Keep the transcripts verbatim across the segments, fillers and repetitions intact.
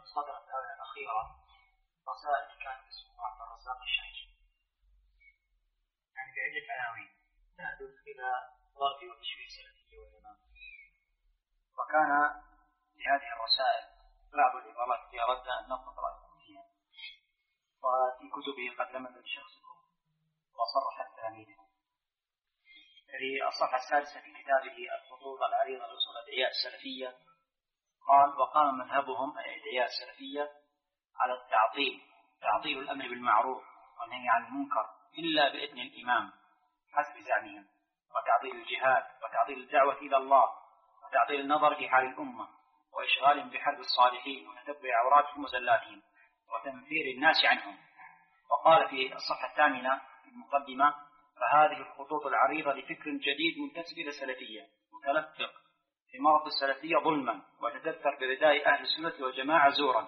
صدرت الآونة الأخيرة رسائل كانت اسمها عبد الرزاق الشاهي يعني بعدة عناوين تهدف إلى ضرب وتشويه السلفية والإمام. وكان في هذه الرسائل بعض العبارات التي أردنا أن نقرأ رأيكم فيها، وفي كتبه قد لمت بشخصكم وصرح التلاميذ. في الصفحة السادسة في كتابه الخطوط العريضة لأصول الأدعياء السلفية قال: وقام مذهبهم أي الأدعياء السلفية على التعطيل، تعطيل الأمر بالمعروف والنهي عن المنكر إلا بإذن الإمام حسب زعمهم، وتعطيل الجهاد، وتعطيل الدعوة إلى الله، وتعطيل النظر في حال الأمة، وإشغالهم بحرب الصالحين وتتبع عوراتهم وزلاتهم وتنفير الناس عنهم. وقال في الصفحة الثامنة في المقدمة: فهذه الخطوط العريضة لفكر جديد منتسب إلى السلفية متلفق في مرض السلفية ظلما، وتدثر برداء أهل السنة والجماعة زورا،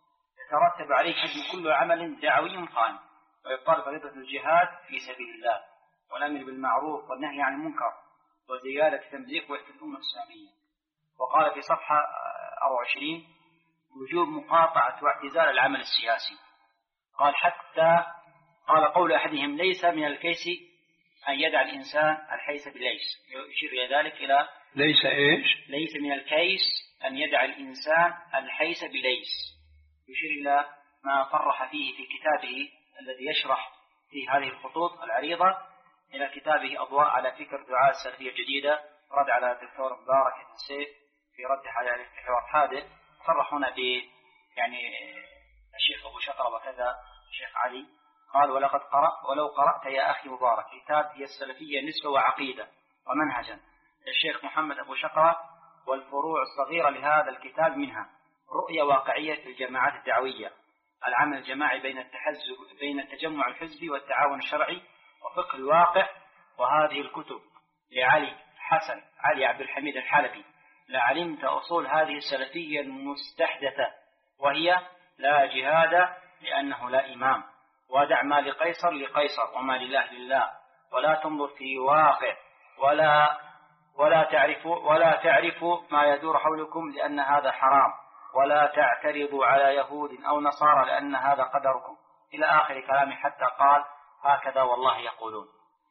يترتب عليه هدم كل عمل دعوي قائم، وإبطال فريضة الجهاد في سبيل الله، والأمر بالمعروف والنهي عن المنكر، وزيادة تمزيق وحدة الأمة الإسلامية. وقال في صفحة أربعة وعشرين: وجوب مقاطعة واعتزال العمل السياسي. قال حتى قال قول أحدهم: ليس من الكيس أن يدع الإنسان الحيس بليس، يشير إلى ذلك إلى ليس إيش؟ ليس من الكيس أن يدع الإنسان الحيس بليس، يشير إلى ما صرح فيه في كتابه الذي يشرح في هذه الخطوط العريضة، إلى كتابه أضواء على فكر دعاء السلفية الجديدة، رد على الدكتور مبارك بن سيف في رد على الحوار حادث. صرح هنا ب يعني الشيخ أبو شقرة وكذا الشيخ علي. قال: ولقد قرأ ولو قرأت يا أخي مبارك كتاب هي السلفية نسبة وعقيدة ومنهجا الشيخ محمد أبو شقرة، والفروع الصغيرة لهذا الكتاب منها رؤية واقعية في الجماعات الدعوية، العمل الجماعي بين التحزب بين التجمع الحزبي والتعاون الشرعي، وفقه الواقع. وهذه الكتب لعلي حسن علي عبد الحميد الحلبي لعلمت أصول هذه السلفية المستحدثة، وهي: لا جهاد لأنه لا إمام، ودع ما لقيصر لقيصر وما لله لله، ولا تنظر في واقع، ولا ولا تعرف ولا تعرف ما يدور حولكم لأن هذا حرام، ولا تعترضوا على يهود أو نصارى لأن هذا قدركم، إلى آخر كلامه، حتى قال: هكذا والله يقولون.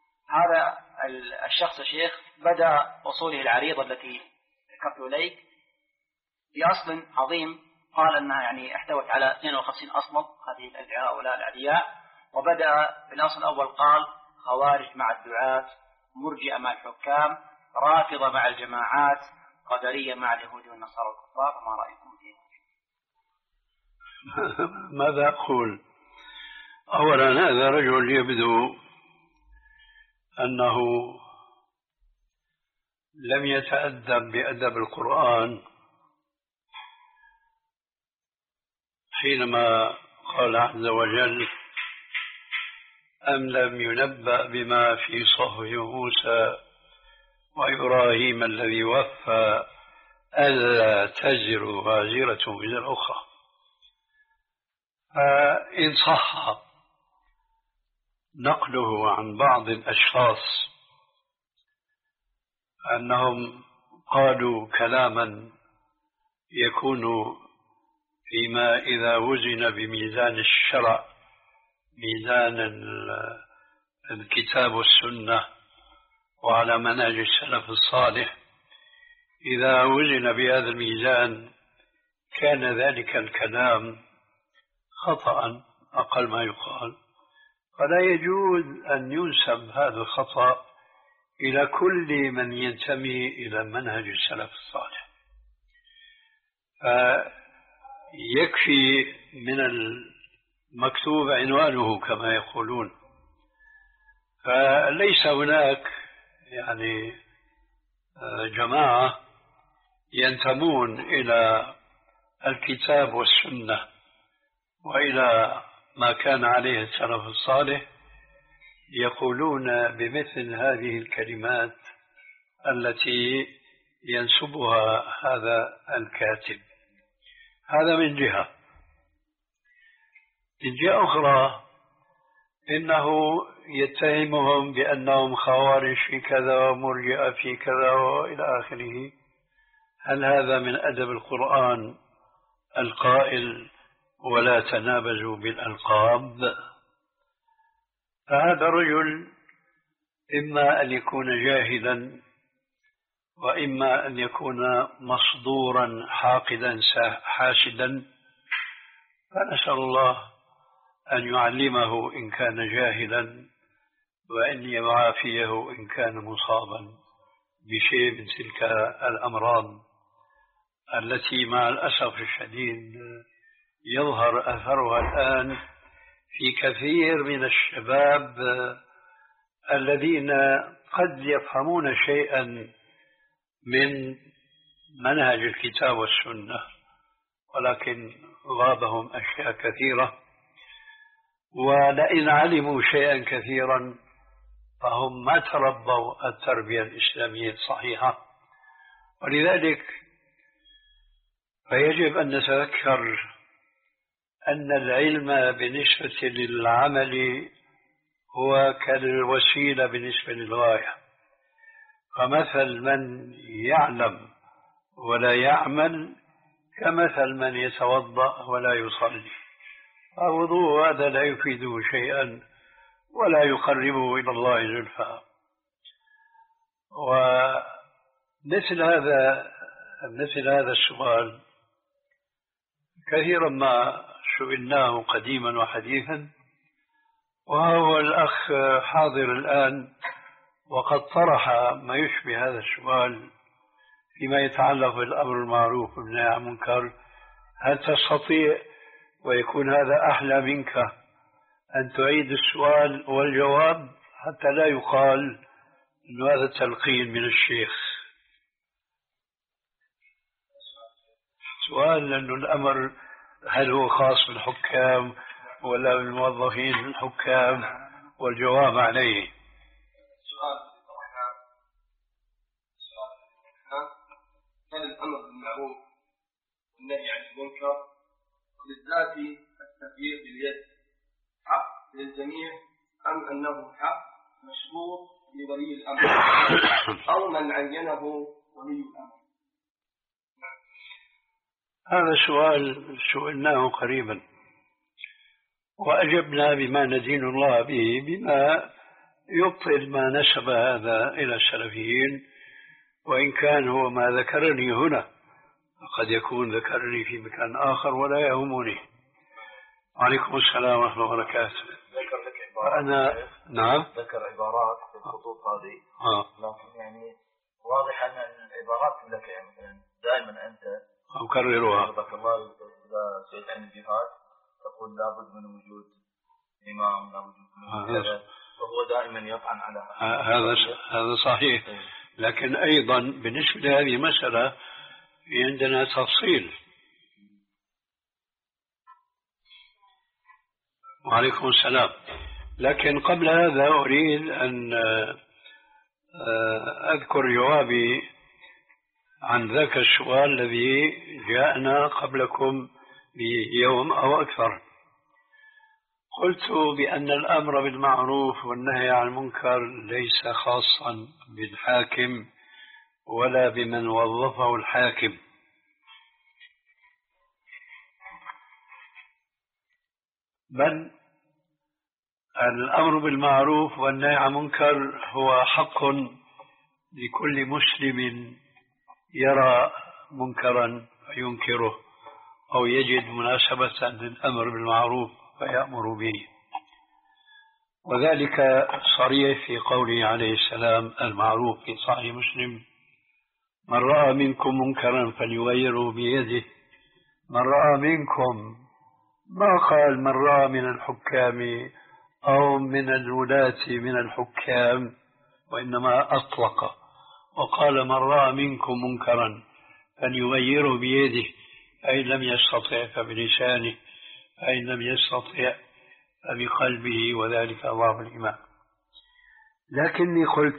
هذا الشخص الشيخ بدأ أصوله العريضة التي ذكرت إليك بأصل عظيم، قال أنها يعني احتوت على اثنين وخمسين أصلا هذه الأدعاء ولا الأدعياء. وبدأ بالأصل الأول قال: خوارج مع الدعاة، مرجئة مع الحكام، رافضة مع الجماعات، قدرية مع اليهود والنصارى والكفار. ما رأيكم فيه؟ ماذا أقول؟ أولا هذا رجل يبدو أنه لم يتأدب بأدب القرآن حينما قال عز وجل: أم لم ينبأ بما في صحف موسى وإبراهيم الذي وفى ألا تزر وازرة وزر أخرى. فإن صح نقله عن بعض الأشخاص أنهم قالوا كلاما يكون فيما إذا وزن بميزان الشرع، ميزان الكتاب والسنة وعلى منهج السلف الصالح، إذا وزن بهذا الميزان كان ذلك الكلام خطأ أقل ما يقال، فلا يجوز أن ينسب هذا الخطأ إلى كل من ينتمي إلى منهج السلف الصالح. يكفي من المكتوب عنوانه كما يقولون، فليس هناك يعني جماعة ينتمون إلى الكتاب والسنة وإلى ما كان عليه السلف الصالح يقولون بمثل هذه الكلمات التي ينسبها هذا الكاتب. هذا من جهة. من جهة أخرى إنه يتهمهم بأنهم خوارج في كذا ومرجئة في كذا وإلى آخره. هل هذا من أدب القرآن القائل ولا تنابزوا بالألقاب. فهذا الرجل إما أن يكون جاهلا وإما أن يكون مصدورا حاقدا حاسدا، فنسأل الله أن يعلمه إن كان جاهلا وأن يعافيه إن كان مصابا بشيء من تلك الأمراض التي مع الأسف الشديد يظهر أثرها الآن في كثير من الشباب الذين قد يفهمون شيئا من منهج الكتاب والسنة ولكن غابهم أشياء كثيرة، ولئن علموا شيئا كثيرا فهم ما تربوا التربية الإسلامية الصحيحة. ولذلك فيجب أن نتذكر أن العلم بالنسبة للعمل هو كالوسيلة بالنسبة للغاية، فمثل من يعلم ولا يعمل كمثل من يتوضأ ولا يصلي، فوضوء هذا لا يفيده شيئا ولا يقربه إلى الله زلفى. ومثل هذا مثل هذا السؤال كثيرا ما سئلناه قديما وحديثا، وهو الأخ حاضر الآن وقد طرح ما يشبه هذا السؤال فيما يتعلق بالأمر المعروف والنهي عن المنكر. هل تستطيع ويكون هذا أحلى منك أن تعيد السؤال والجواب حتى لا يقال أن هذا تلقين من الشيخ؟ سؤال لأنه الأمر هل هو خاص بالحكام ولا بالموظفين الحكام، والجواب عليه. سؤال هل الأمر بالمعروف والنهي عن المنكر بالذات التغيير باليد حق للجميع أم أنه حق مشروط لولي الأمر أو من عينه ولي الأمر؟ هذا سؤال سئلناه قريبا وأجبنا بما ندين الله به، بما يبطل ما نسب هذا إلى السلفيين، وإن كان هو ما ذكرني هنا قد يكون ذكرني في مكان آخر ولا يهمني. عليكم السلام ورحمة الله وبركاته. ذكر لك عبارات. أنا نعم ذكر عبارات في الخطوط هذه آه. لكن يعني واضح أن العبارات لك يعني مثلا دائما أنت أكررها. رضاك الله إذا سئلت عن الجهاد تقول لابد من وجود إمام، لابد من كذا، وهو دائما يطعن على هذا هذا صحيح. لكن أيضا بالنسبة لهذه المسألة في عندنا تفصيل. وعليكم السلام. لكن قبل هذا أريد أن أذكر جوابي عن ذاك السؤال الذي جاءنا قبلكم بيوم أو أكثر. قلت بأن الأمر بالمعروف والنهي عن المنكر ليس خاصا بالحاكم ولا بمن وظفه الحاكم، بل الأمر بالمعروف والنهي عن المنكر هو حق لكل مسلم يرى منكرا فينكره أو يجد مناسبة للأمر بالمعروف فيأمر به، وذلك صريح في قوله عليه السلام المعروف في صحيح مسلم: من رأى منكم منكرا فليغيره بيده. من رأى منكم، ما قال من رأى من الحكام أو من الولاة من الحكام، وإنما أطلق وقال من رأى منكم منكرا فليغيره بيده، أي لم يستطع فبلسانه، أي لم يستطع فبقلبه، وذلك ضعف الإيمان. لكني قلت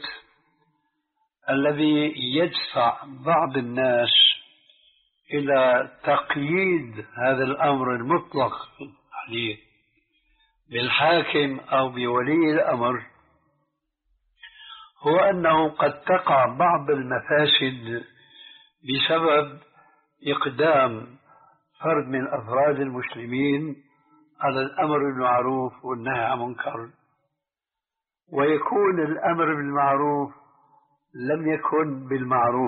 الذي يدفع بعض الناس إلى تقييد هذا الأمر المطلق عليه بالحاكم أو بولي الأمر هو أنه قد تقع بعض المفاسد بسبب إقدام فرد من أفراد المسلمين على الأمر بالمعروف والنهي عن المنكر، ويكون الأمر بالمعروف لم يكن بالمعروف،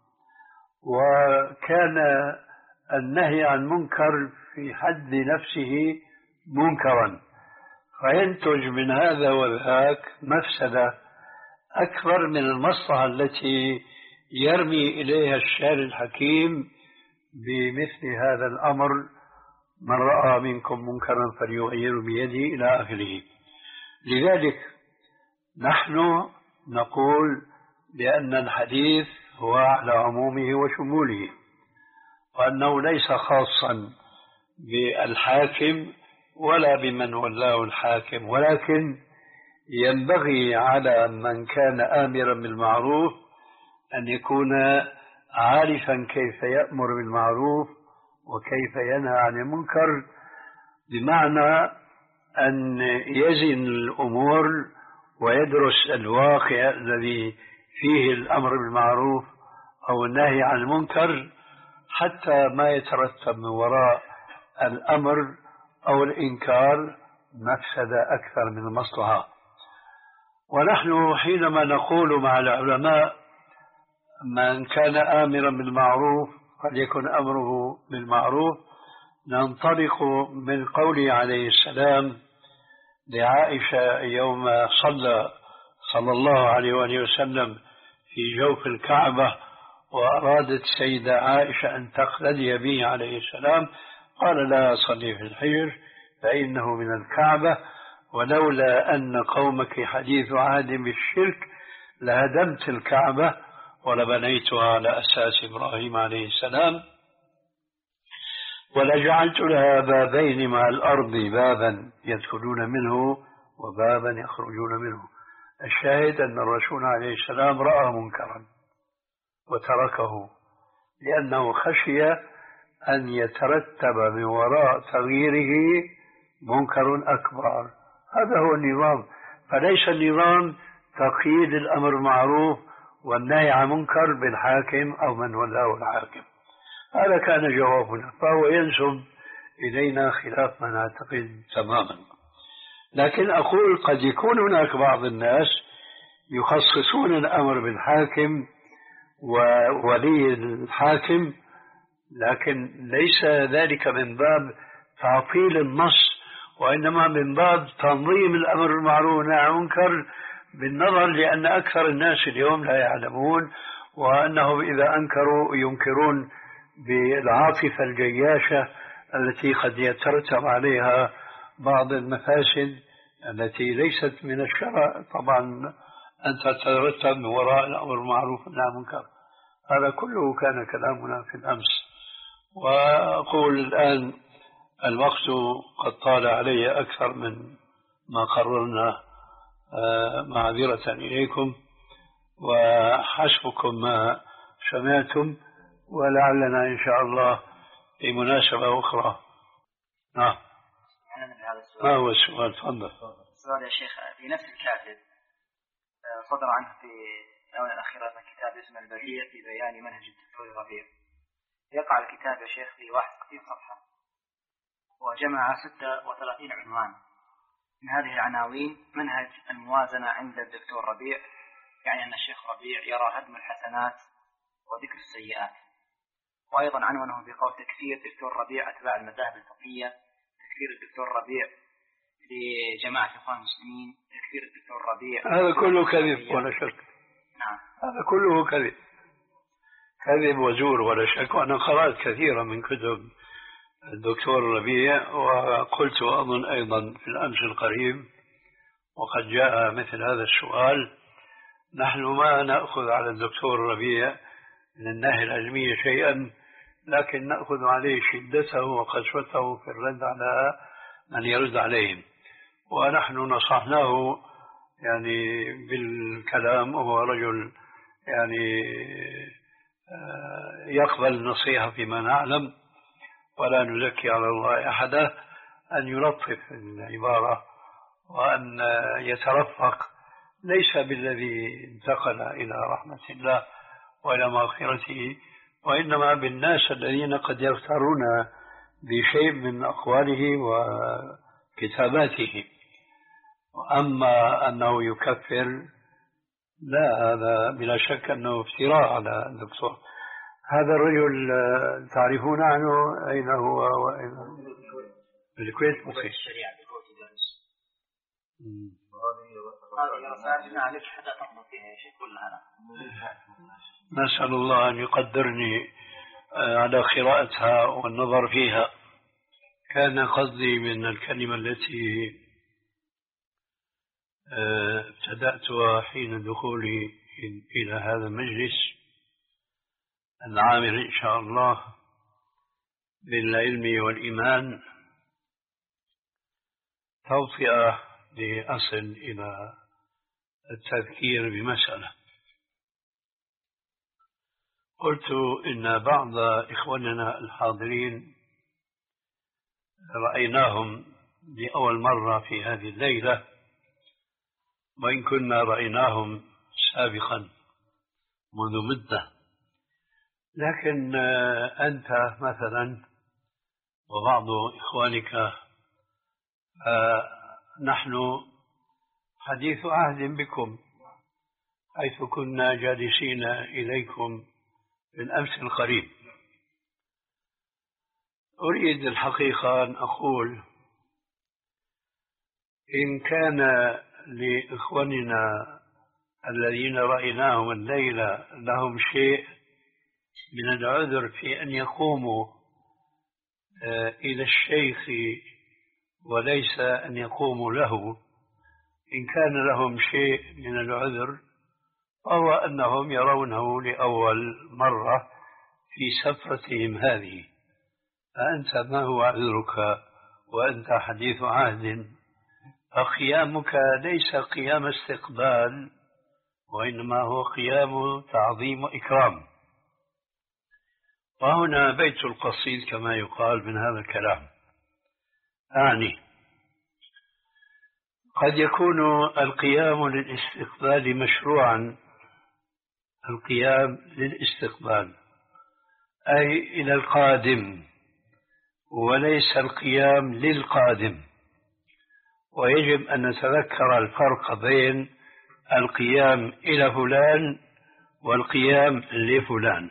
وكان النهي عن منكر في حد نفسه منكرا، فينتج من هذا وذاك مفسدة أكبر من المصلحة التي يرمي إليها الشارع الحكيم بمثل هذا الأمر: من رأى منكم منكرا فليغيره بيده إلى آخره. لذلك نحن نقول بأن الحديث هو على عمومه وشموله، وأنه ليس خاصا بالحاكم ولا بمن ولاه الحاكم، ولكن ينبغي على من كان آمرا بالمعروف أن يكون عارفا كيف يأمر بالمعروف وكيف ينهى عن المنكر، بمعنى أن يزن الأمور ويدرس الواقع الذي فيه الأمر بالمعروف أو النهي عن المنكر، حتى ما يترتب من وراء الأمر أو الإنكار مفسدة أكثر من المصلحة. ونحن حينما نقول مع العلماء من كان آمرا بالمعروف فليكن أمره بالمعروف، ننطلق من قوله عليه السلام لعائشة يوم صلى صلى الله عليه وآله وسلم في جوف الكعبة، وأرادت سيدة عائشة أن تقتدي به عليه السلام، قال: لا صلي في الحجر فإنه من الكعبة، ولولا أن قومك حديث عهد بالشرك لهدمت الكعبة ولبنيتها على أساس إبراهيم عليه السلام، ولجعلت لها بابين مع الأرض، بابا يدخلون منه وبابا يخرجون منه. الشاهد أن الرسول عليه السلام رأى منكرا وتركه لأنه خشي أن يترتب من وراء تغييره منكر أكبر. هذا هو النظام، فليس النظام تقييد الأمر المعروف والنهي عن منكر بالحاكم أو من ولاه الحاكم. هذا كان جوابنا، فهو ينسب إلينا خلاف ما نعتقد تماما. لكن أقول قد يكون هناك بعض الناس يخصصون الأمر بالحاكم وولي الحاكم، لكن ليس ذلك من باب تعطيل النص، وإنما من باب تنظيم الأمر بالمعروف والنهي عن المنكر، بالنظر لأن أكثر الناس اليوم لا يعلمون، وأنهم إذا أنكروا ينكرون بالعاطفة الجياشة التي قد يترتب عليها بعض المفاسد التي ليست من الشرع طبعا أن تترتب من وراء الأمر المعروف والنهي عن المنكر. هذا كله كان كلامنا في الأمس. وأقول الآن الوقت قد طال علي أكثر من ما قررنا، معذرة إليكم، وحسبكم ما سمعتم، ولعلنا إن شاء الله في مناسبة أخرى. نعم. ما هو السؤال؟ تفضل. السؤال يا شيخ في نفس الكاتب صدر عنه في الآونة الأخيرة كتاب اسمه البديع في بيان منهج الدكتور ربيع. يقع الكتاب يا شيخ في واحد وستين صفحة، وجمع ستة وثلاثين عنوان. من هذه العناوين منهج الموازنة عند الدكتور ربيع، يعني أن الشيخ ربيع يرى هدم الحسنات وذكر السيئات. وأيضا عنونه بقول تكفير الدكتور ربيع أتباع المذاهب الفقهية، تكفير الدكتور ربيع لجماعة الإخوان المسلمين، تكفير الدكتور ربيع. هذا كله كذب ولا شك. نعم. هذا كله كذب كذب وزور ولا شك. وأنا قرأت كثيرا من كتب الدكتور ربيع، وقلت أظن أيضا في الأمس القريب وقد جاء مثل هذا السؤال: نحن ما نأخذ على الدكتور ربيع من الناحية العلمية شيئا، لكن نأخذ عليه شدته وقسوته في الرد على من يرد عليهم، ونحن نصحناه يعني بالكلام، وهو رجل يعني يقبل النصيحة فيما نعلم، ولا نزكي على الله أحدا، أن يلطف العبارة وأن يترفق، ليس بالذي انتقل إلى رحمة الله وإلى مغفرته، وإنما بالناس الذين قد يغترون بشيء من أقواله وكتاباته. أما أنه يكفر لا، هذا بلا شك أنه افتراء على الدكتور. هذا الرجل تعرفون عنه أين هو وأين؟ بالكويت. مخيف الشريعة بالكويت يدرس. هذه رسائل عليك حتى تضبط فيها شيء كلها. نسأل الله أن يقدرني على قراءتها والنظر فيها. كان قصدي من الكلمة التي ابتدأتها حين دخولي إلى هذا المجلس العامل إن شاء الله بالعلم والإيمان، توطئة لأصل إلى التذكير بمسألة. قلت إن بعض إخواننا الحاضرين رأيناهم لأول مرة في هذه الليلة، وإن كنا رأيناهم سابقا منذ مدة، لكن أنت مثلا وبعض إخوانك نحن حديث عهد بكم، حيث كنا جالسين إليكم بالأمس القريب. أريد الحقيقة أن أقول إن كان لإخواننا الذين رأيناهم الليلة لهم شيء من العذر في أن يقوموا إلى الشيخ وليس أن يقوموا له، إن كان لهم شيء من العذر فهو أنهم يرونه لأول مرة في سفرتهم هذه. فأنت ما هو عذرك وأنت حديث عهد؟ فقيامك ليس قيام استقبال، وإنما هو قيام تعظيم وإكرام. وهنا بيت القصيد كما يقال من هذا الكلام. أعني قد يكون القيام للاستقبال مشروعا، القيام للاستقبال أي إلى القادم، وليس القيام للقادم. ويجب أن نتذكر الفرق بين القيام إلى فلان والقيام لفلان.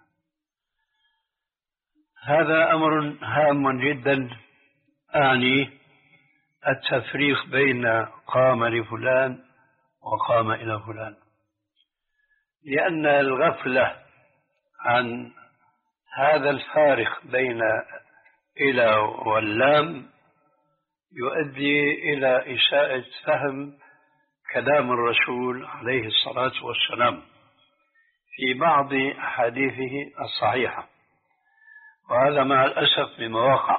هذا أمر هام جدا، أعني التفريق بين قام لفلان وقام إلى فلان، لأن الغفلة عن هذا الفارق بين إلى واللام يؤدي إلى إساءة فهم كلام الرسول عليه الصلاة والسلام في بعض أحاديثه الصحيحة، وهذا مع الأسف مما وقع.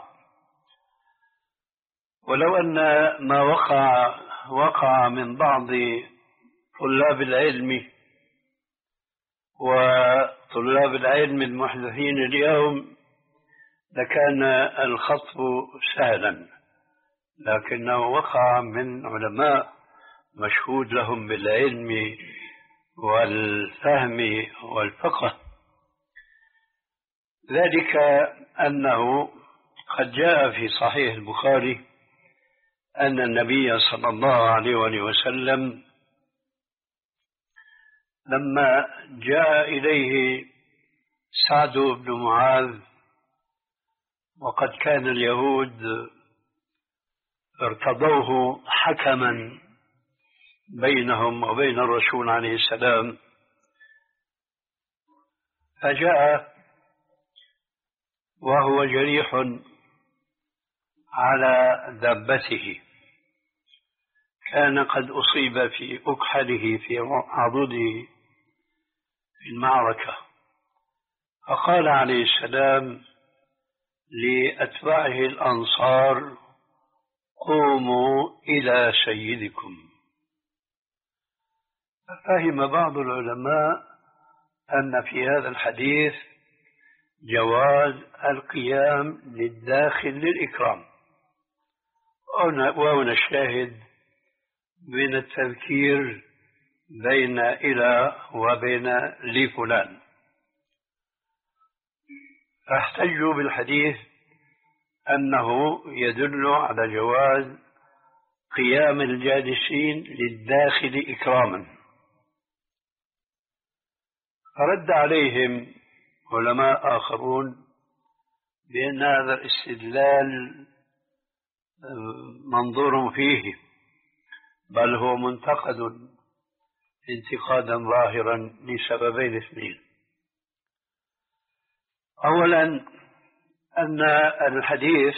ولو أن ما وقع وقع من بعض طلاب العلم وطلاب العلم المحدثين اليوم لكان الخطب سهلا، لكنه وقع من علماء مشهود لهم بالعلم والفهم والفقه. ذلك أنه قد جاء في صحيح البخاري أن النبي صلى الله عليه وسلم لما جاء إليه سعد بن معاذ، وقد كان اليهود ارتضوه حكما بينهم وبين الرسول عليه السلام، فجاء وهو جريح على دابته، كان قد أصيب في أكحله في عضده في المعركة، فقال عليه السلام لأتباعه الأنصار: قوموا إلى سيدكم. فهم بعض العلماء أن في هذا الحديث جواز القيام للداخل للإكرام، وهنا الشاهد من التذكير بين إلى وبين لفلان. فاحتجوا بالحديث أنه يدل على جواز قيام الجالسين للداخل إكراما. فرد عليهم علماء آخرون بأن هذا الاستدلال منظور فيه، بل هو منتقد انتقادا ظاهرا لسببين اثنين. أولا أن الحديث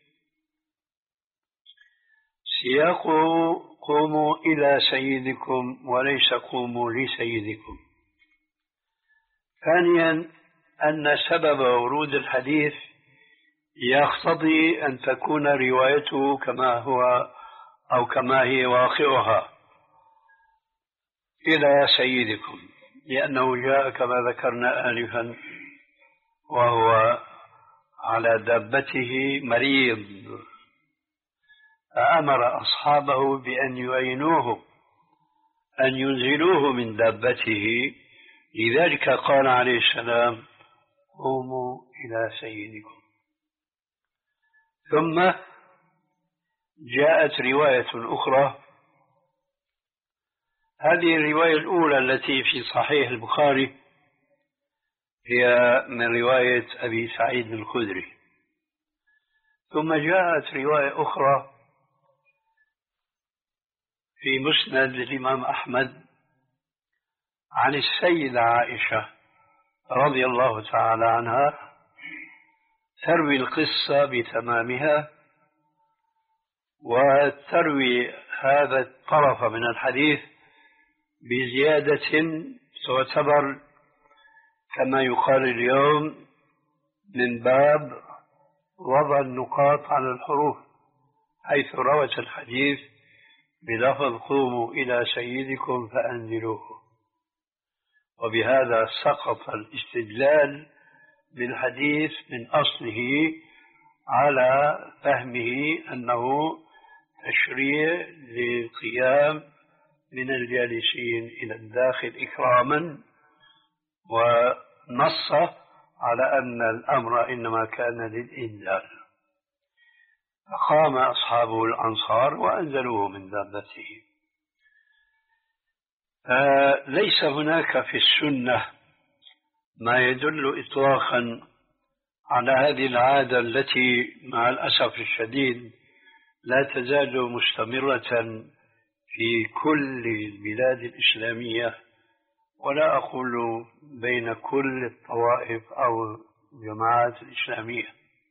سياقه قوموا إلى سيدكم وليس قوموا لسيدكم. ثانيا أن سبب ورود الحديث يقتضي أن تكون روايته كما هو أو كما هي واقعها إلى سيدكم، لأنه جاء كما ذكرنا آنفا وهو على دابته مريض، فأمر أصحابه بأن يعينوه أن ينزلوه من دابته. لذلك قال عليه السلام قوموا إلى سيدكم. ثم جاءت رواية أخرى، هذه الرواية الأولى التي في صحيح البخاري هي من رواية أبي سعيد الخدري. ثم جاءت رواية أخرى في مسند الإمام أحمد عن السيدة عائشة رضي الله تعالى عنها، تروي القصة بتمامها وتروي هذا الطرف من الحديث بزيادة تعتبر كما يقال اليوم من باب وضع النقاط على الحروف، حيث روت الحديث بلفظ قوموا إلى سيدكم فأنزلوه. وبهذا سقط الاستدلال بالحديث من أصله على فهمه أنه تشريع للقيام من الجالسين إلى الداخل إكراما، ونص على أن الأمر إنما كان للإنزال. فقام أصحابه الأنصار وأنزلوه من دابته. ليس هناك في السنة ما يدل إطلاقا على هذه العادة التي مع الأسف الشديد لا تزال مستمرة في كل البلاد الإسلامية، ولا أقول بين كل الطوائف أو الجماعات الإسلامية.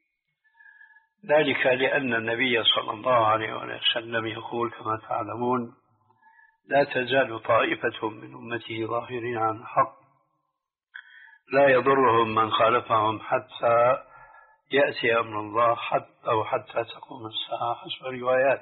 ذلك لأن النبي صلى الله عليه وسلم يقول كما تعلمون لا تزال طائفة من أمته ظاهرين عن الحق لا يضرهم من خالفهم حتى يأتي أمر الله حتى أو حتى تقوم الساعة حسب الروايات.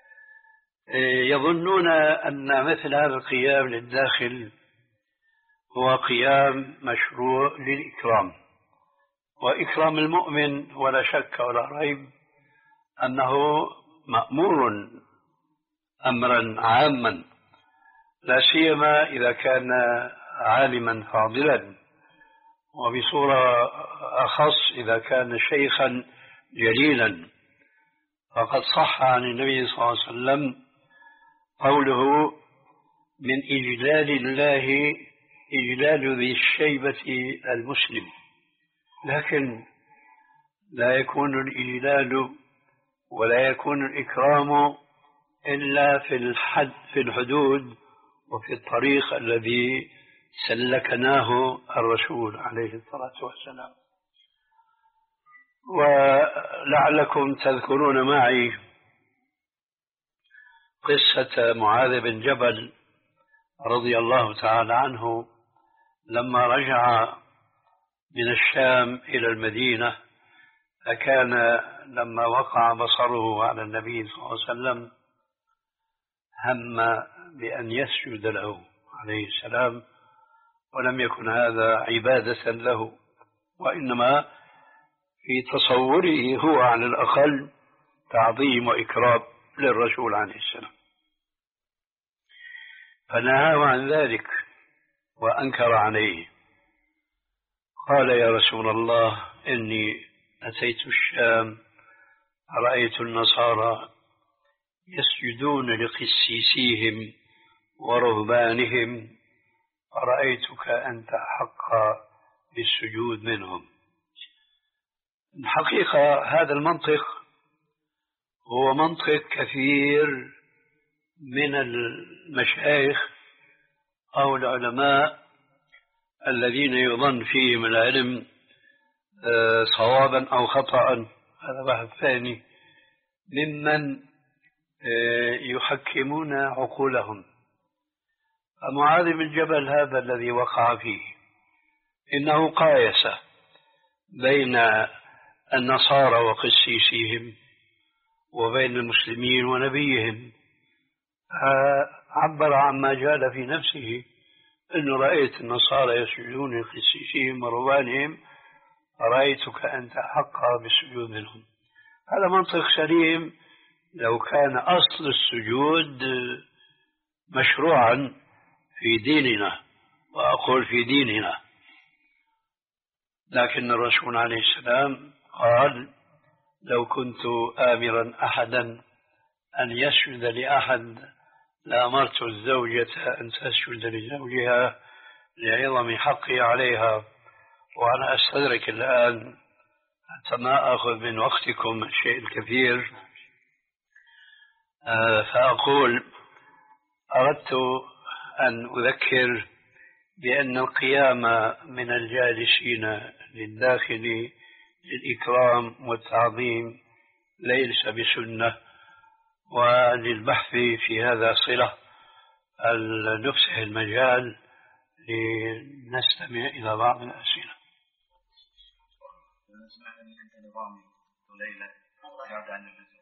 يظنون أن مثل هذا القيام للداخل هو قيام مشروع للإكرام، وإكرام المؤمن ولا شك ولا ريب أنه مأمور أمرا عاما، لا سيما إذا كان عالما فاضلا، وبصورة أخص إذا كان شيخا جليلا. فقد صح عن النبي صلى الله عليه وسلم قوله من إجلال الله إجلال ذي الشيبة المسلم، لكن لا يكون الإجلال ولا يكون الإكرام إلا في الحد في الحدود وفي الطريق الذي سلكناه الرسول عليه الصلاة والسلام. ولعلكم تذكرون معي قصة معاذ بن جبل رضي الله تعالى عنه لما رجع من الشام إلى المدينة، فكان لما وقع بصره على النبي صلى الله عليه وسلم هم بأن يسجد له عليه السلام، ولم يكن هذا عبادة له، وإنما في تصوره هو على الأقل تعظيم وإكرام للرسول عليه السلام، فنهاه عن ذلك وأنكر عليه. قال يا رسول الله إني أتيت الشام رأيت النصارى يسجدون لقسيسيهم ورهبانهم فرأيتك أنت أحق بالسجود منهم. الحقيقة هذا المنطق هو منطق كثير من المشايخ أو العلماء الذين يظن فيهم العلم صوابا أو خطأ، هذا بحث ثاني، ممن يحكمون عقولهم. معاذ بن جبل هذا الذي وقع فيه إنه قايس بين النصارى وقسيسيهم وبين المسلمين ونبيهم، عبر عما جال في نفسه إنه رأيت النصارى يسجدون لقسيسيهم ورهبانهم رأيتك أنت حق بالسجود منهم. هذا منطق سليم لو كان أصل السجود مشروعا في ديننا، وأقول في ديننا، لكن الرسول عليه السلام قال لو كنت آمرا أحدا أن يسجد لأحد لأمرت الزوجة أن تسجد لزوجها لعظم حقي عليها. وأنا أستدرك الآن حتى ما أخذ من وقتكم الشيء الكثير، فأقول أردت أن أذكر بأن القيام من الجالسين للداخل للإكرام والتعظيم ليس بسنة، وللبحث في هذا صلة. نفسح المجال لنستمع إلى بعض الأسئلة. سمعت أن أنت نظامي وليلة زاد عن اللزوم.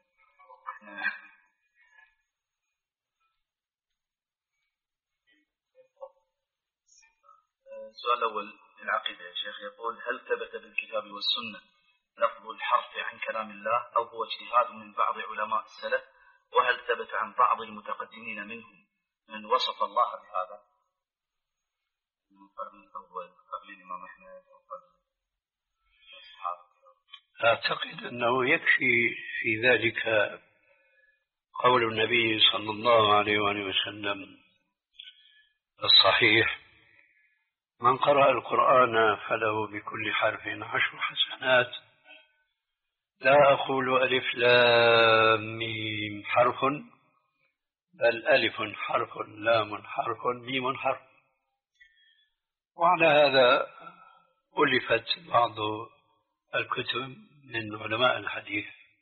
السؤال الأول العقيدة يا شيخ، يقول هل ثبت بالكتاب والسنة لفظ الحرف عن كلام الله أو هو اجتهاد من بعض علماء السلف؟ وهل ثبت عن بعض المتقدمين منهم من وصف الله بهذا من القرن الأول قبل الإمام أحمد أو قبل الصحابة؟ أعتقد أنه يكفي في ذلك قول النبي صلى الله عليه وآله وسلم الصحيح: من قرأ القرآن فله بكل حرف عشر حسنات. لا أقول ألف لام ميم حرف، بل ألف حرف لام حرف ميم حرف. وعلى هذا ألفت بعض الكتب من علماء الحديث،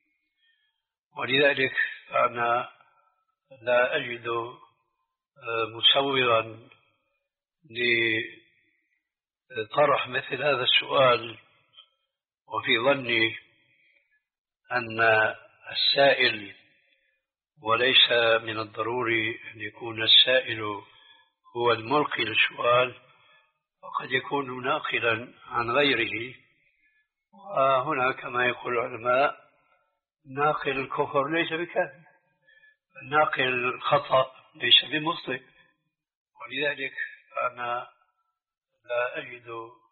ولذلك أنا لا أجد مسوغا لطرح مثل هذا السؤال، وفي ظني أن السائل، وليس من الضروري أن يكون السائل هو الملقي للسؤال، وقد يكون ناقلا عن غيره. وهنا كما يقول العلماء ناقل الكفر ليس بكافر، ناقل الخطأ ليس بمخطئ. ولذلك أنا لا أجد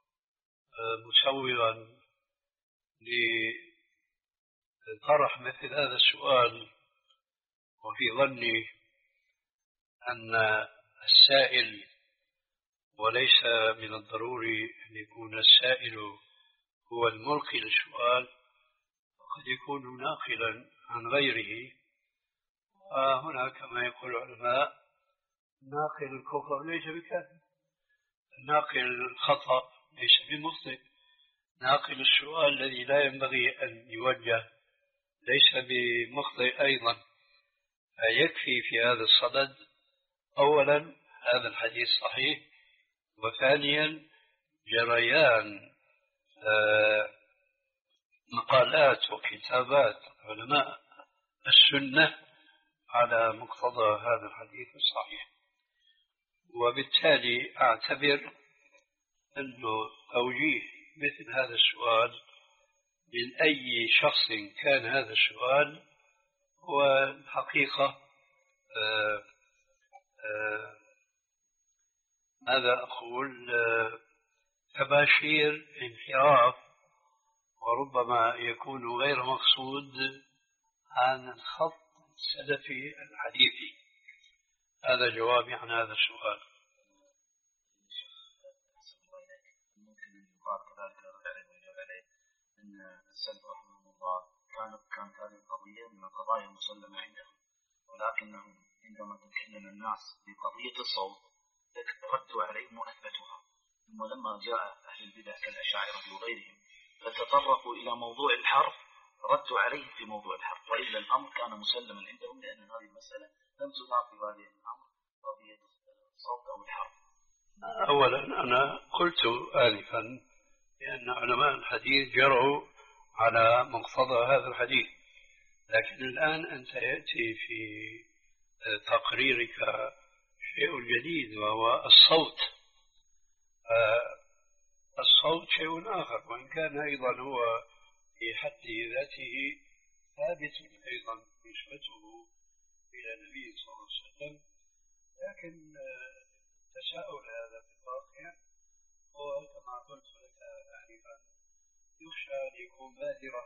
مسوغا لطرح مثل هذا السؤال، وفي ظني أن السائل، وليس من الضروري أن يكون السائل هو الملقي للسؤال، وقد يكون ناقلا عن غيره. وهنا كما يقول العلماء ناقل الكفر ليس بكافر، ناقل الخطأ ليس بمخطئ، ناقل السؤال الذي لا ينبغي أن يوجه ليس بمخطئ أيضا. فيكفي في هذا الصدد أولا هذا الحديث صحيح، وثانيا جريان مقالات وكتابات علماء السنة على مقتضى هذا الحديث الصحيح. وبالتالي أعتبر أنه توجيه مثل هذا السؤال من أي شخص كان هذا السؤال هو الحقيقة آآ آآ ماذا أقول تباشير انحراف، وربما يكون غير مقصود عن الخط السلفي الحديثي؟ هذا جوابي عن هذا السؤال. ممكن أن يقال كذلك أن السلف رحمه الله كانت كانت هذه القضية من القضايا المسلمة عندهم، ولكنهم عندما تكلم الناس بقضية الصوت ردوا عليهم وأثبتوها، ثم لما جاء أهل البدع كالأشاعرة وغيرهم فتطرقوا إلى موضوع الحرف ردوا عليه في موضوع الحرف، وإلا الأمر كان مسلما عندهم، لأن هذه المسألة لم تضاف في هذه الأمر قضية الصوت أو الحرف. أولا أنا قلت آنفا بأن علماء الحديث جروا على مقتضى هذا الحديث، لكن الآن أنت يأتي في تقريرك شيء جديد وهو الصوت. الصوت شيء آخر، وإن كان أيضا هو في حد ذاته ثابت أيضا نسبته إلى النبي صلى الله عليه وسلم، لكن تساؤل هذا في الواقع هو كما قلت لك آنفا يخشى أن يكون بادرة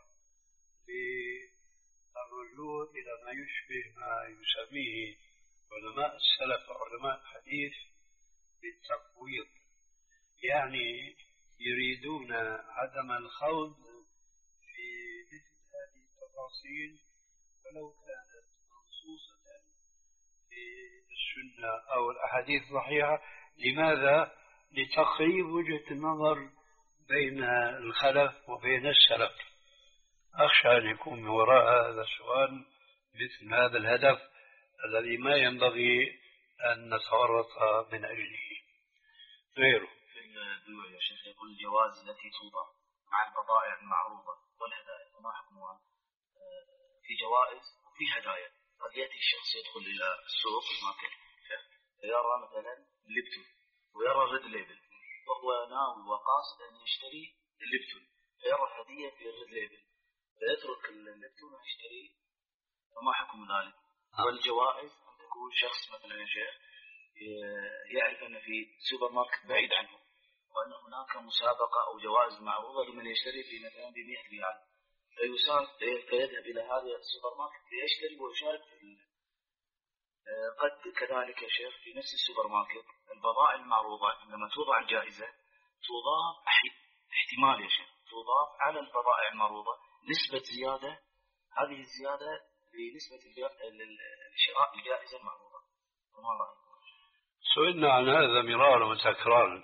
بالرجوع إلى ما يشبه ما يسميه علماء السلف وعلماء الحديث بالتفويض، يعني يريدون عدم الخوض في مثل هذه التفاصيل ولو كانت منصوصة في السنة أو الأحاديث الصحيحة. لماذا؟ لتقريب وجهة النظر بين الخلف وبين السلف. أخشى أن يكون من وراء هذا السؤال مثل هذا الهدف الذي ما ينبغي أن نتورط من أجله غيره. في البيوع يا شيخ يقول الجواز التي توضع مع البضائع المعروضة والهدايا، وما حكمها في جوائز وفي هدايا؟ قد يأتي الشخص يدخل إلى السوق الماركت فيرى مثلا الليبتون ويرى الريد ليبل وهو ناوي وقاصد أن يشتري الليبتون، فيرى هدية في الريد ليبل فيترك الليبتون ويشتري، فما حكم ذلك؟ والجوائز أن تكون شخص مثلا يا شيخ يعرف أن في سوبر ماركت بعيد عنه وأن هناك مسابقة أو جوائز معروضة لمن يشتري في مثلا بمئة ريال، فيذهب إلى هذا السوبر ماركت ليشتري ويشارك في. قد كذلك يا شيخ في نفس السوبر ماركت البضائع المعروضة عندما توضع الجائزة تضاف احتمال يا شيخ تضاف على البضائع المعروضة نسبة زيادة، هذه الزيادة بنسبة شراء الجائزة المعروضة. وما رأيك؟ سئلنا عن هذا مرارا وتكرارا،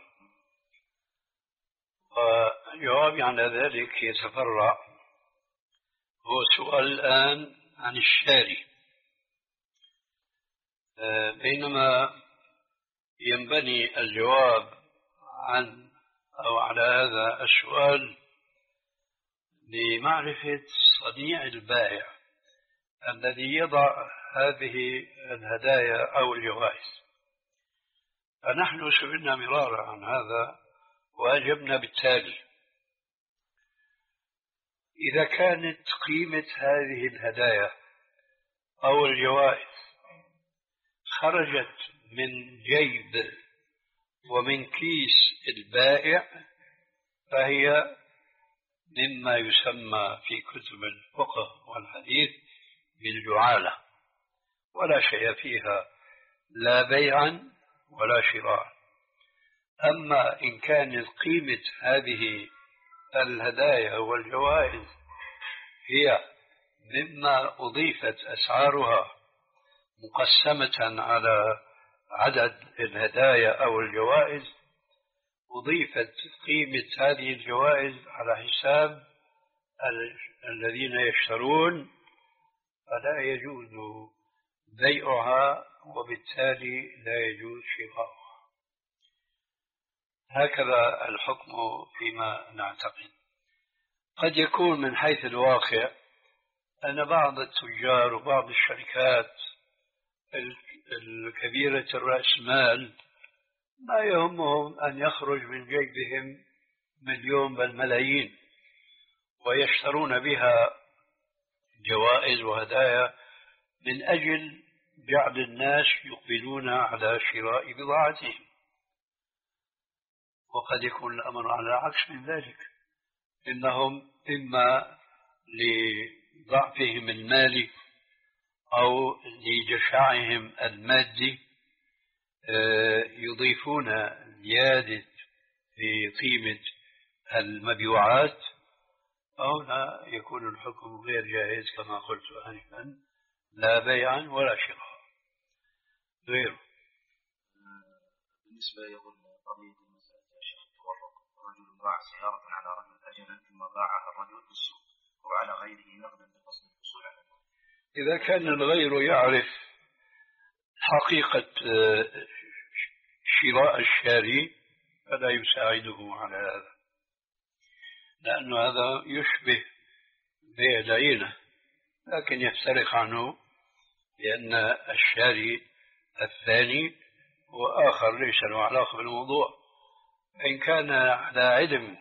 وجوابي عن ذلك يتفرع. هو سؤال الآن عن الشاري، بينما ينبني الجواب عن أو على هذا السؤال لمعرفة صنيع البائع الذي يضع هذه الهدايا أو الجوائز. فنحن سئلنا مرارا عن هذا وأجبنا بالتالي: إذا كانت قيمة هذه الهدايا أو الجوائز خرجت من جيب ومن كيس البائع فهي مما يسمى في كتب الفقه والحديث بالجعالة، ولا شيء فيها لا بيعا ولا شراء. أما إن كانت قيمة هذه الهدايا والجوائز هي مما أضيفت أسعارها مقسمة على عدد الهدايا أو الجوائز، أضيفت قيمة هذه الجوائز على حساب الذين يشترون، فلا يجوز بيعها وبالتالي لا يجوز شراؤها. هكذا الحكم فيما نعتقد. قد يكون من حيث الواقع أن بعض التجار وبعض الشركات الكبيرة الرأس مال ما يهمهم أن يخرج من جيبهم مليون بل ملايين ويشترون بها جوائز وهدايا من أجل جعل الناس يقبلون على شراء بضاعتهم. وقد يكون الأمر على عكس من ذلك، إنهم إما لضعفهم المالي أو لجشعهم المادي يضيفون زيادة في قيمة المبيوعات، أو لا يكون الحكم غير جائز كما قلت آنفا، لا بيعا ولا شراء غيره. بالنسبة يقول قضية المسألة يا شيخ التورق، رجل باع سيارة على رجل أجلا ثم باعها الرجل بالسوق وعلى غيره نقدا بقصد الحصول على المال. إذا كان الغير يعرف حقيقة شراء الشاري فلا يساعده على هذا، لأن هذا يشبه بيع العينة، لكن يفترق عنه لأن الشاري الثاني هو آخر ليس له علاقة بالموضوع. إن كان على علم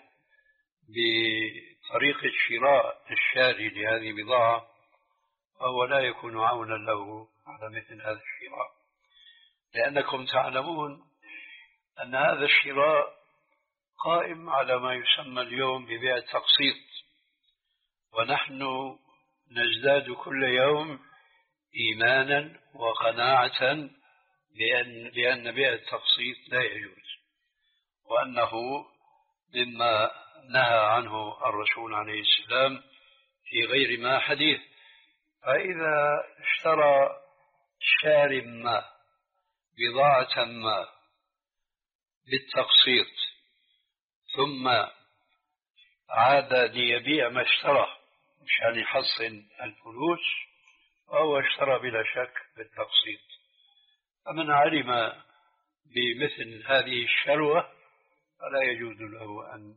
بطريقة شراء الشاري لهذه البضاعة فهو لا يكون عونا له على مثل هذا الشراء، لأنكم تعلمون أن هذا الشراء قائم على ما يسمى اليوم ببيع التقسيط، ونحن نزداد كل يوم إيمانا وقناعة بأن, بأن بيع التقسيط لا يجوز، وأنه مما نهى عنه الرسول عليه السلام في غير ما حديث. فإذا اشترى شارٍ ما بضاعة ما بالتقسيط ثم عاد ليبيع ما اشترى مشان يحصن الفلوس، فهو اشترى بلا شك بالتقسيط. فمن علم بمثل هذه الشروة فلا يجوز له أن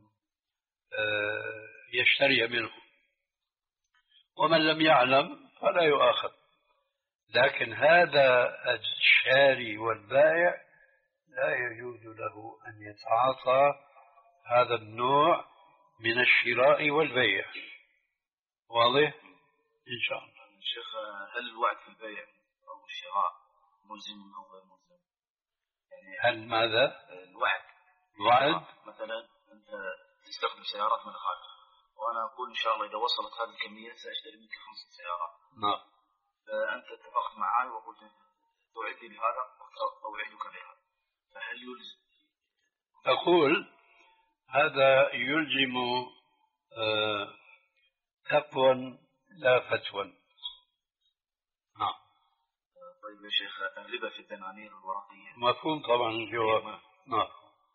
يشتري منه، ومن لم يعلم فلا يؤاخذ. لكن هذا الشاري والبائع لا يجوز له أن يتعاطى هذا النوع من الشراء والبيع. واضح؟ إن شاء الله. شيخ، هل الوعد في البيع أو الشراء ملزم أو غير ملزم؟ يعني هل ماذا؟ الوعد. الوعد؟ مثلا أنت تستخدم سيارات من الخارج، وأنا أقول إن شاء الله إذا وصلت هذه الكمية سأشتري منك خمس سيارات. نعم. فأنت اتفقت معي وقلت توعدني بهذا أوعدك بهذا، فهل يلزم؟ أقول هذا يلزم تقوى لا فتوى. نعم. طيب يا شيخ، الربا في الدنانير الورقية مفهوم طبعا الجواب. نعم.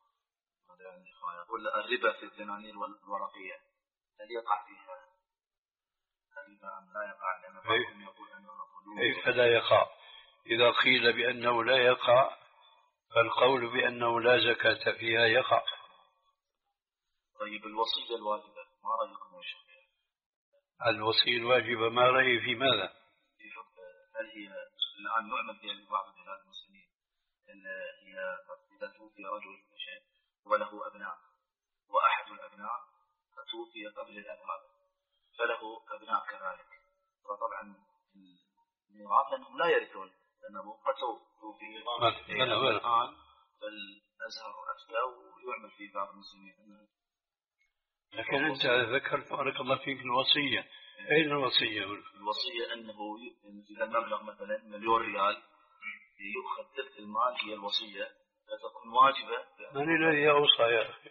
يقول الربا في الدنانير الورقية هل يقع فيها الربا أم لا يقع؟ لأن بعضهم يقول أنه كيف لا يقع؟ إذا قيل بأنه لا يقع فالقول بأنه لا زكاة فيها يقع. طيب الوصية الواجبة ما رأيكم يا شيخ؟ الوصية الواجبة ما رأي في ماذا؟ هل هي الآن نعمل فيها لبعض بلاد المسلمين؟ هي إذا توفي رجل وله أبناء وأحد الأبناء توفي قبل الأبواب فله أبناء كذلك، فطبعا الميراث لأنهم لا يرثون لأنه قد توفي الآن، فالأزهر أفتى ويعمل في بعض المسلمين. لكن أنت ذكرت بارك الله فيك الوصية. أين الوصية؟ الوصية أنه إذا المبلغ مثلا مليون ريال يؤخذ ثلث المال هي الوصية فتكون واجبة. من الذي أوصى يا أخي؟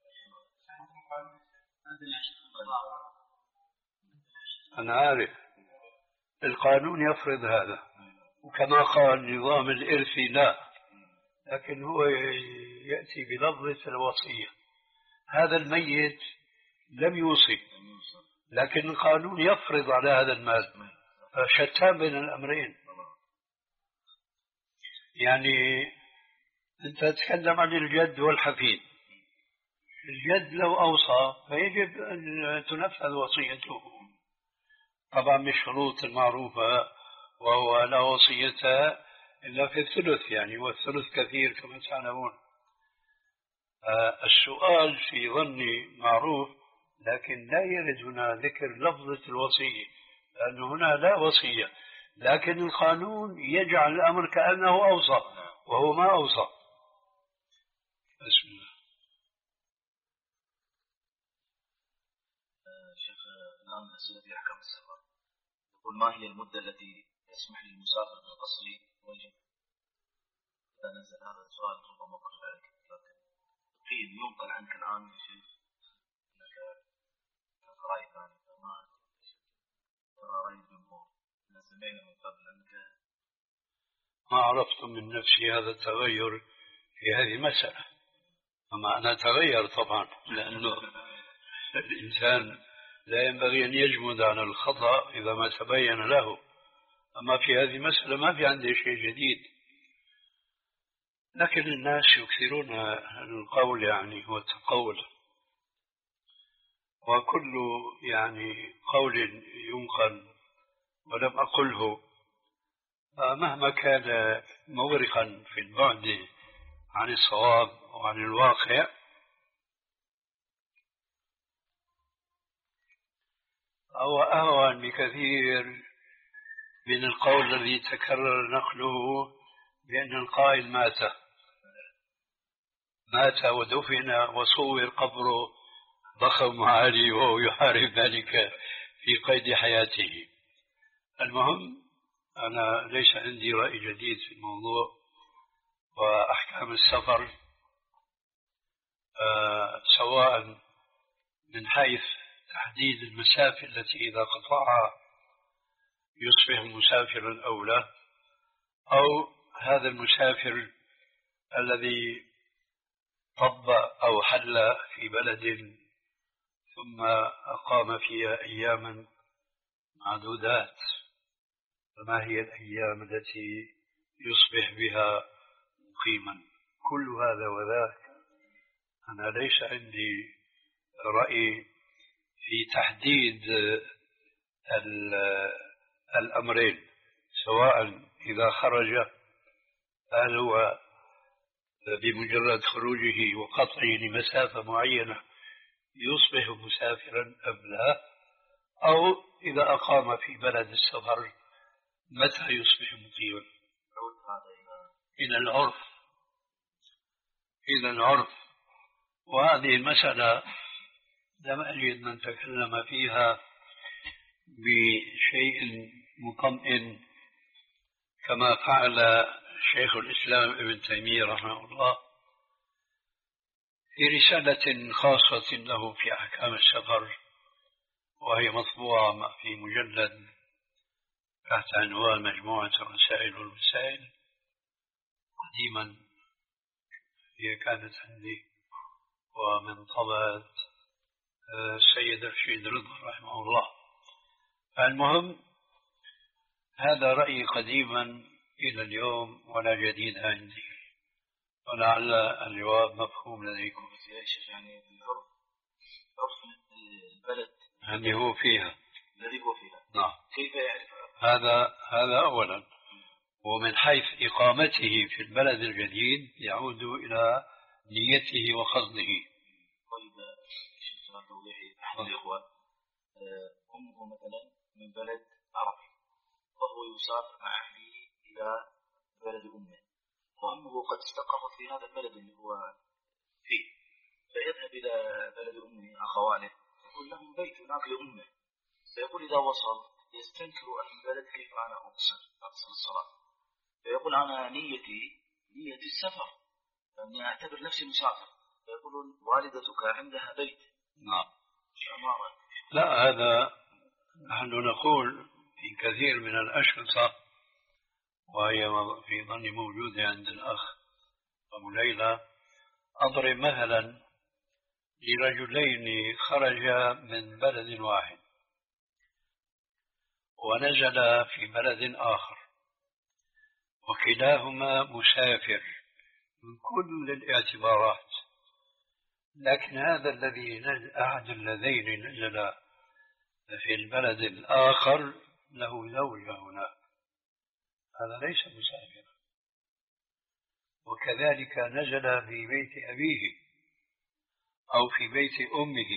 أنا عارف القانون يفرض هذا، وكما قال نظام الإرث لا، لكن هو يأتي بلفظة الوصية. هذا الميت لم يوصي لكن القانون يفرض على هذا المال، فشتان بين الأمرين. يعني أنت تتكلم عن الجد والحفيد. الجد لو أوصى فيجب أن تنفذ وصيته طبعا بالشروط المعروفة، وهو لا وصية إلا في الثلث، يعني والثلث كثير كما تعلمون. السؤال في ظني معروف، لكن لا يرد هنا ذكر لفظة الوصية، لأن هنا لا وصية، لكن القانون يجعل الأمر كأنه أوصى وهو ما أوصى. بسم الله. شيخ الآن أسئلة في أحكام السفر، يقول ما هي المدة التي تسمح للمسافر بالقصر والجمع؟ إذا نزل هذا السؤال ربما أقول ذلك، لكن قيل ينقل عنك الآن يا شيخ أنك لك رأي ثاني، فما ترى رأي الجمهور. أنا سمعنا من قبل أنك ما عرفت من نفسي هذا التغير في هذه المسألة، أما أنا تغير طبعا، لأنه الإنسان لا ينبغي أن يجمد عن الخطأ إذا ما تبين له. أما في هذه المسألة ما في عندي شيء جديد، لكن الناس يكثرون القول يعني والتقول، وكل يعني قول ينقل ولم أقله مهما كان مغرقا في البعد عن الصواب وعن الواقع أو أهون بكثير من القول الذي تكرر نقله بأن القائل مات مات ودفن وصور قبره ضخم عالي وهو يحارب ذلك في قيد حياته. المهم أنا ليس عندي رأي جديد في الموضوع، وأحكام السفر آه سواء من حيث تحديد المسافة التي إذا قطعها يصبح مسافرا أو لا، أو هذا المسافر الذي طب أو حل في بلد ثم أقام فيها أياما معدودات، فما هي الأيام التي يصبح بها مقيما؟ كل هذا وذاك أنا ليس عندي رأي في تحديد الأمرين، سواء إذا خرج هل هو بمجرد خروجه وقطعه لمسافة معينة يصبح مسافرا أم لا، أو إذا أقام في بلد السفر متى يصبح مقيما. إلى العرف إلى العرف وهذه المسألة لم أجد من تكلم فيها بشيء مطمئن كما فعل شيخ الإسلام ابن تيمية رحمه الله في رسالة خاصة له في أحكام السفر، وهي مطبوعة في مجلد تحت عنوان مجموعة الرسائل والمسائل. قديما هي كانت عندي ومن طبعة السيد رشيد رضا رحمه الله. المهم هذا رأيي قديما إلى اليوم ولا جديد عندي، ولعل الجواب مفهوم لديكم. يعني العرف عرف البلد الذي هو فيها الذي هو فيها نعم. كيف يعرف هذا هذا أولا، ومن حيث إقامته في البلد الجديد يعود إلى نيته وقصده. طيب شيخ توضيحي أحد الإخوة أمه مثلا من بلد عربي وهو يسافر مع أهله إلى بلد أمه، وأمه قد استقرت في هذا البلد اللي هو فيه، فيذهب إلى بلد أمه أخواله يقول لهم بيت هناك لأمه، فيقول إذا وصل يستنكر أهل البلد كيف أنا أقصر أقصر الصلاة، فيقول أنا نيتي نية السفر أني أعتبر نفسي مسافر، فيقولون والدتك عندها بيت. نعم. لا هذا نحن نقول في كثير من الأشرطة، وهي في ظني موجودة عند الأخ أبو ليلى. أضرب مثلا لرجلين خرجا من بلد واحد ونزل في بلد آخر، وكلاهما مسافر من كل الاعتبارات، لكن هذا الذي أحد اللذين نزل في البلد الآخر له زوجة هناك، هذا ليس مسافرا. وكذلك نزل في بيت أبيه أو في بيت أمه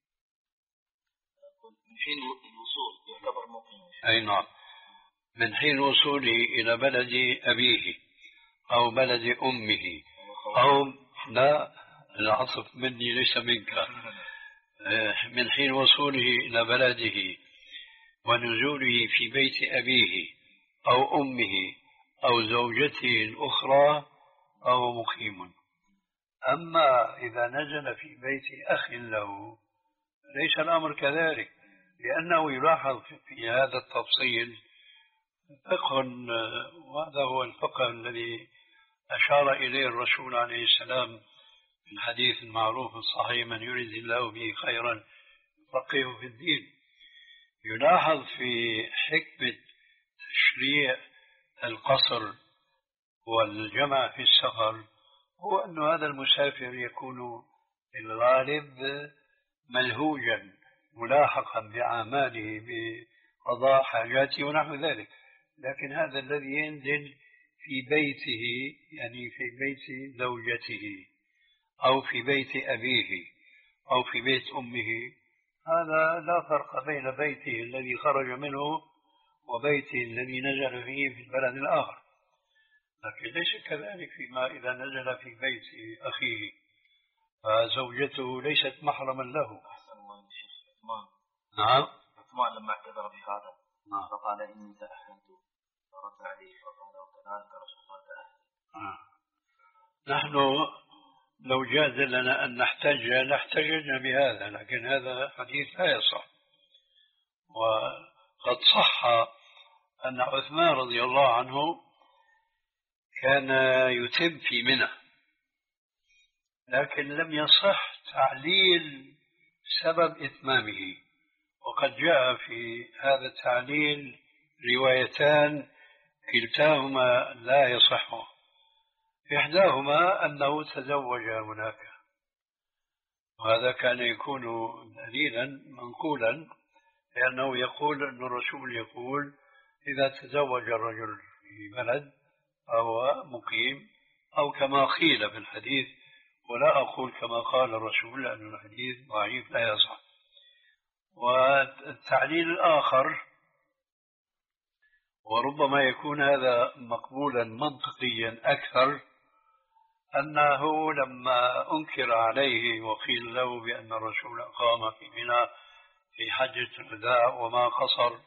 من حين الوصول يعتبر مقيم. أي نعم، من حين وصوله إلى بلد أبيه أو بلد أمه أو لا العطف مني ليس منك، من حين وصوله إلى بلده ونزوله في بيت أبيه أو أمه أو زوجته الأخرى أو مقيم. أما إذا نزل في بيت أخ له ليس الأمر كذلك، لأنه يلاحظ في هذا التفصيل فقه، وهذا هو الفقه الذي أشار إليه الرسول عليه السلام في الحديث المعروف الصحيح: من يريد الله به خيرا يفقهه في الدين. يلاحظ في حكمة تشريع القصر والجمع في السفر هو أن هذا المسافر يكون في الغالب ملهوجا ملاحقا بأعماله بقضاء حاجاته ونحو ذلك، لكن هذا الذي ينزل في بيته يعني في بيت زوجته أو في بيت أبيه أو في بيت أمه، هذا لا فرق بين بيته الذي خرج منه وبيته الذي نزل فيه في البلد الآخر. لكن ليس كذلك فيما إذا نزل في بيت أخيه فزوجته ليست محرما له. أحسن الله يا شيخ عثمان. نعم. عثمان لما اعتذر بهذا نعم. فقال إني تأهلت فرد عليه فقال وكذلك رسول الله تأهل. آه. نحن لو جاز لنا أن نحتج لاحتججنا بهذا، لكن هذا حديث لا يصح. وقد صح أن عثمان رضي الله عنه كان يتم في منى، لكن لم يصح تعليل سبب إتمامه، وقد جاء في هذا التعليل روايتان كلتاهما لا يصح. إحداهما أنه تزوج هناك، وهذا كان يكون دليلا منقولا، لأنه يقول أن الرسول يقول إذا تزوج الرجل في بلد فهو مقيم، أو كما قيل في الحديث، ولا أقول كما قال الرسول لأن الحديث ضعيف لا يصح. والتعليل الآخر، وربما يكون هذا مقبولا منطقيا أكثر، أنه لما أنكر عليه وقيل له بأن الرسول قام في منى في حجة الوداع وما قصر،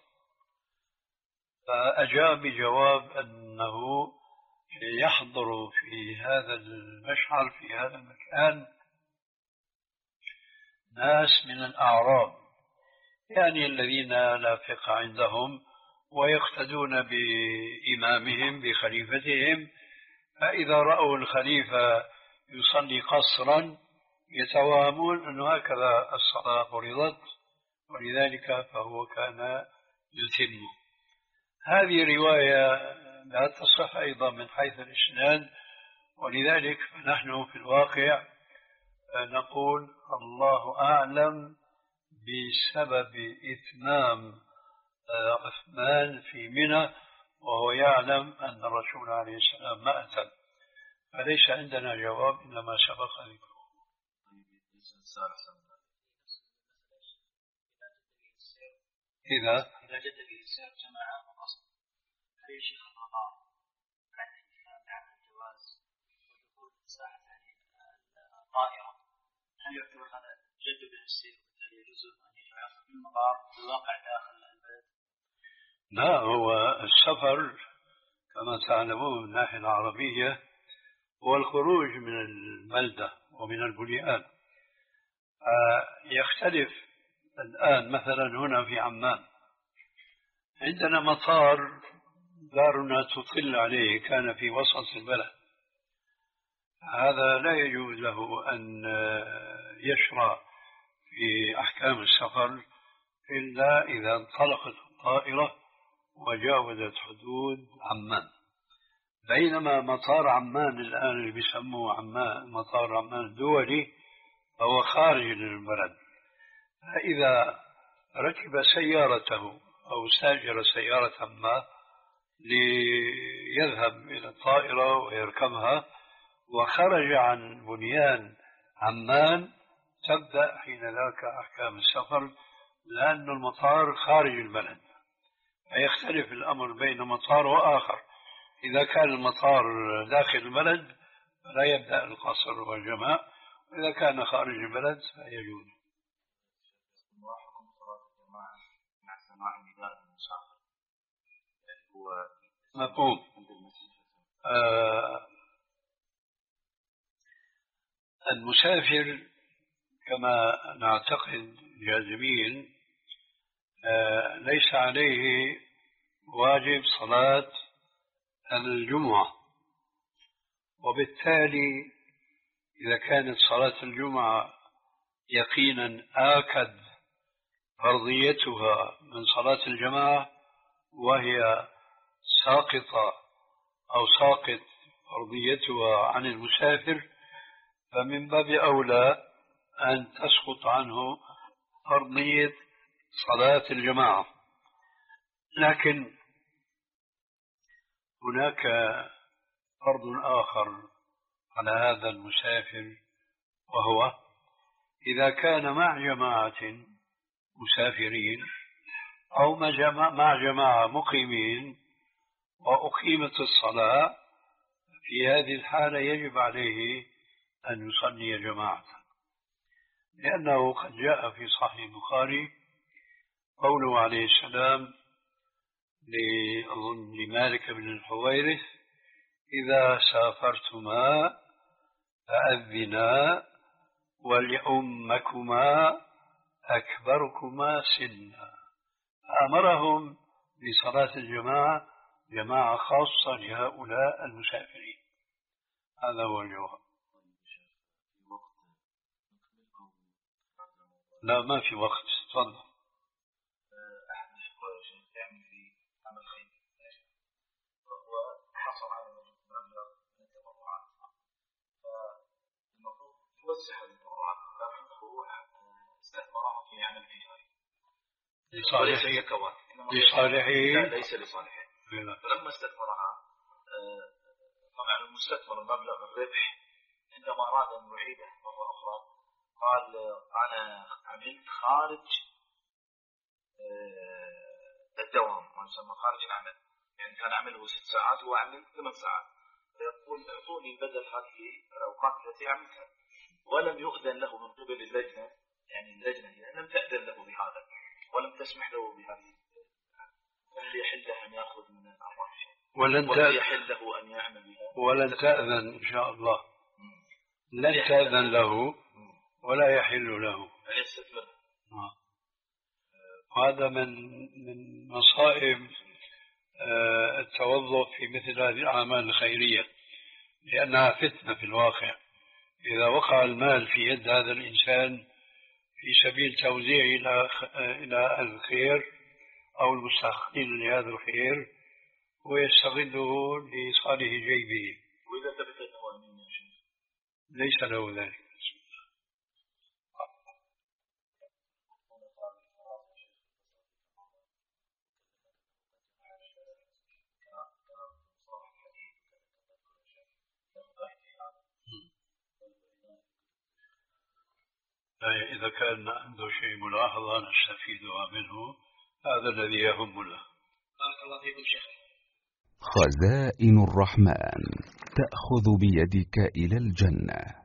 فأجاب بجواب أنه يحضر في هذا المشعر في هذا المكان ناس من الأعراب، يعني الذين لا فقه عندهم ويقتدون بإمامهم بخليفتهم، فإذا رأوا الخليفة يصلي قصرا يتوهمون أن هكذا الصلاة فرضت، ولذلك فهو كان يتم. هذه رواية لا تصح أيضا من حيث الإسناد، ولذلك فنحن في الواقع نقول الله أعلم بسبب إتمام عثمان في منى، وهو يعلم أن الرسول عليه السلام ما أتم، فليس عندنا جواب إنما سبق ذكره. إذا إذا جد به السير جماعة وقصد، هل يا شيخ القضاء عن الجواز ودخول مساحة الطائرة، هل يعتبر هذا جد به السير وبالتالي يجوز أن يجعل في المطار بالواقع داخل البلد؟ لا، هو السفر كما تعلمون من الناحية العربية هو الخروج من البلدة ومن البليان. يختلف الآن مثلا هنا في عمان عندنا مطار دارنا تطل عليه كان في وسط البلد، هذا لا يجوز له أن يشرع في أحكام السفر إلا إذا انطلقت الطائرة وجاوزت حدود عمان. بينما مطار عمان الآن اللي بيسموه عمان مطار عمان الدولي فهو خارج البلد، فإذا ركب سيارته أو ساجر سيارة ما ليذهب إلى الطائرة ويركبها وخرج عن بنيان عمان تبدأ حين ذاك أحكام السفر، لأن المطار خارج البلد. فيختلف الأمر بين مطار وآخر، إذا كان المطار داخل البلد فلا يبدأ القصر والجماع، وإذا كان خارج البلد فيجوز. وحكم صلاة الجماعة مع سماع نداء مفهوم. آه المسافر كما نعتقد جازمين آه ليس عليه واجب صلاة الجمعة، وبالتالي إذا كانت صلاة الجمعة يقينا آكد فرضيتها من صلاة الجماعة وهي ساقطة أو ساقط فرضيتها عن المسافر، فمن باب أولى أن تسقط عنه فرضية صلاة الجماعة. لكن هناك فرض آخر على هذا المسافر، وهو إذا كان مع جماعة مسافرين أو مع جماعة مقيمين وأقيمت الصلاة، في هذه الحالة يجب عليه أن يصلي جماعة، لأنه قد جاء في صحيح البخاري قوله عليه السلام لمالك بن الحويرث: إذا سافرتما فأذنا ولأمكما أكبركما سنا، فأمرهم بصلاة الجماعة، جماعة خاصة لهؤلاء المسافرين. هذا هو الجواب. لا، ما في وقت. تفضل. أحد الإخوة يعمل في عمل خير وحصل على مبلغ من التبرعات، فالمفروض يوزع التبرعات، لكنه استثمرها في عمل تجاري لصالحه لصالحه ليس لصالحه. فلما استثمرها طبعا المستثمر مبلغ الربح عندما أراد أن يعيده مرة أخرى قال: أنا عملت خارج الدوام، ونسمى خارج العمل، يعني كان عمله ست ساعات وعمل ثمان ساعات، فيقول: اعطوني بدل هذه الأوقات التي عملتها. ولم يؤذن له من قبل اللجنة، يعني اللجنة لم تأذن له بهذا ولم تسمح له بهذه، هل يحل له أن يأخذ من الأرباح ولن وهل يحل له أن يعمل بها؟ ولن تأذن إن شاء الله، لن تأذن له ولا يحل له أن يستثمر. هذا من من مصائب التوظف في مثل هذه الأعمال الخيرية، لأنها فتنة في الواقع. إذا وقع المال في يد هذا الإنسان في سبيل توزيعه إلى إلى الخير أو المستحقين لهذا الخير، ويستغله لصالح جيبه، وإذا ثبت أنه أمين ليس له ذلك. إذا كان عنده شيء ملاحظة نستفيدها منه، هذا الذي يهمنا. بارك الله فيكم شيخ. خزائن الرحمن تأخذ بيدك إلى الجنة.